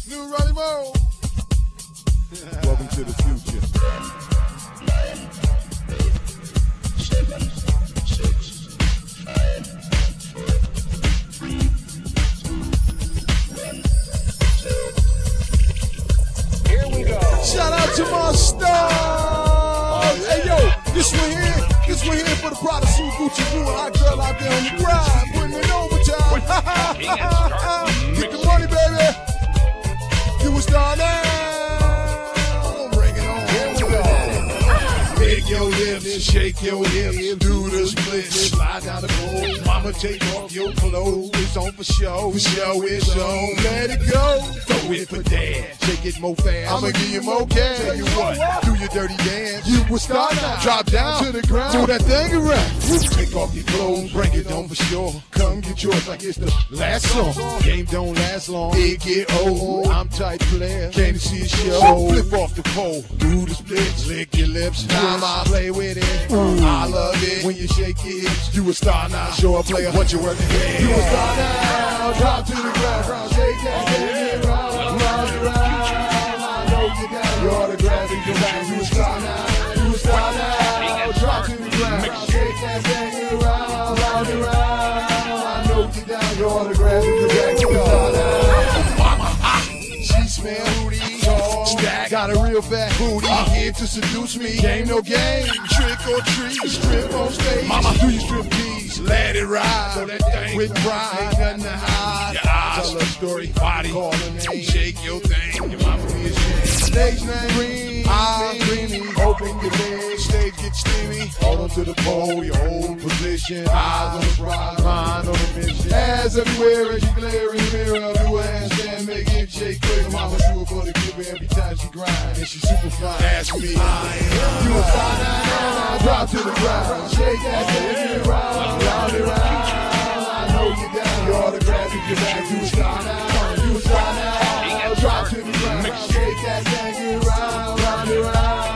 New Ronnie Mo. Welcome to the future. 7, 6, 5, 4, 3, 2, 1. Here we go. Shout out to my stars. Hey yo, this one here for the Protestant Gucci Boo and our girl out there on the grind, putting it overtime. Get the money, baby. You a star now. Bring it on. Here we go. Make your lips, shake your hips, do the split, slide down the pole. Mama, take off your clothes. It's on for show, it's on. Let it go. Throw it for dad. Shake it more fast. I'ma give you more cash. Tell you what, do your dirty dance. You will start now. Drop down to the ground. Do that thing around. Take off your clothes, bring it on for sure. Come get yours like it's the last song. Game don't last long. It get old. I'm tight player. Came to see a show. Flip off the pole. Do the splits. Lick your lips. I play with it. I love it when you shake your hips. You a star now. Show a player what you're working with. You a star now. Drop to the ground. Shake that thing around. Round and round. I know you got your autograph in your bag. You a star now. You a star now. Drop to the ground. Shake that thing around. Round and round. I know you got your autograph in your bag. You a star now. She smell booty. Stack. Got a real fat booty. Here to seduce me. Game no game. Trick or treat. Strip on stage. Mama, do your strip tease. Let it ride. So that thing with pride. Ain't nothing to hide. Your eyes. Tell a story. Body. Call her name. Shake your thing. Your mama be ashamed. Stage name. Green. Eyes dreamy. Open your legs. Stage get steamy. Hold on to the pole. Your whole position. Eyes on the prize. Mind on the mission. Ass everywhere as you glare in the mirror. Do a handstand. Make it shake quick. Mama do it for the giver every time she grind. And she super fine. Ask me. You a star now. Drop to the ground. Shake that thing around. Round and round. I know you down. Your autograph in your bag. You a star now. You a star now. Drop to the ground. Shake that thing around. Round and round.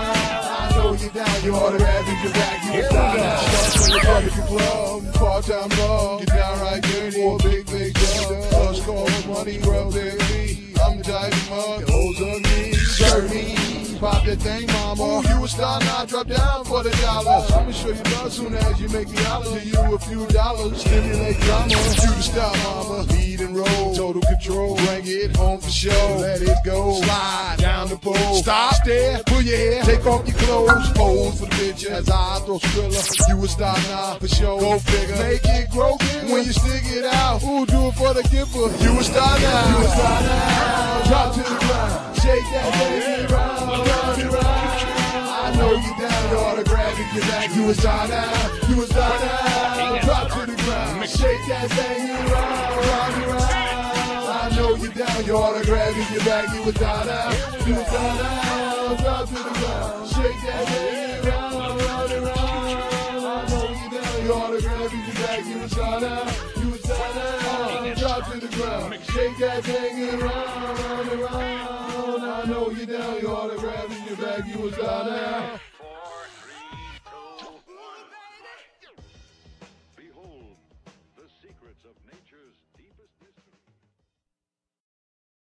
I know you down. Your autograph in your bag. You a star now. Start from the barbecue club. Part-time love. Get down right dirty. For a big dub. Plus call for money. Rub their feet. I'm the type of mug. Hoes of me. Serve me. Pop that thing, mama. Ooh, you a star now, drop down for the dollars. I'ma show you love soon as you make me holler. Give you a few dollars, stimulate drama. You the star, mama. Lead and roll, total control. Bring it home for show. Let it go. Slide down the pole. Stop there, pull your hair, take off your clothes. Pose for the picture as I throw Skrilla. You a star now, for show. Go figure. Make it grow bigger when you stick it out. Ooh, do it for the giver. You a star now. You a star now. Drop to the ground. Shake that baby around. I know you down, your autograph in your bag. You a star now, you a star now. Drop to the ground, shake that thing around, round and round. I know you down, your autograph in your bag. You a star now, you a star now. Drop to the ground, shake that thing around, round and round. I know you down, your autograph in your bag. You a star now, you a star now. Drop to the ground, shake that thing around, round and round. I know you down, your autograph in your bag, you a star now.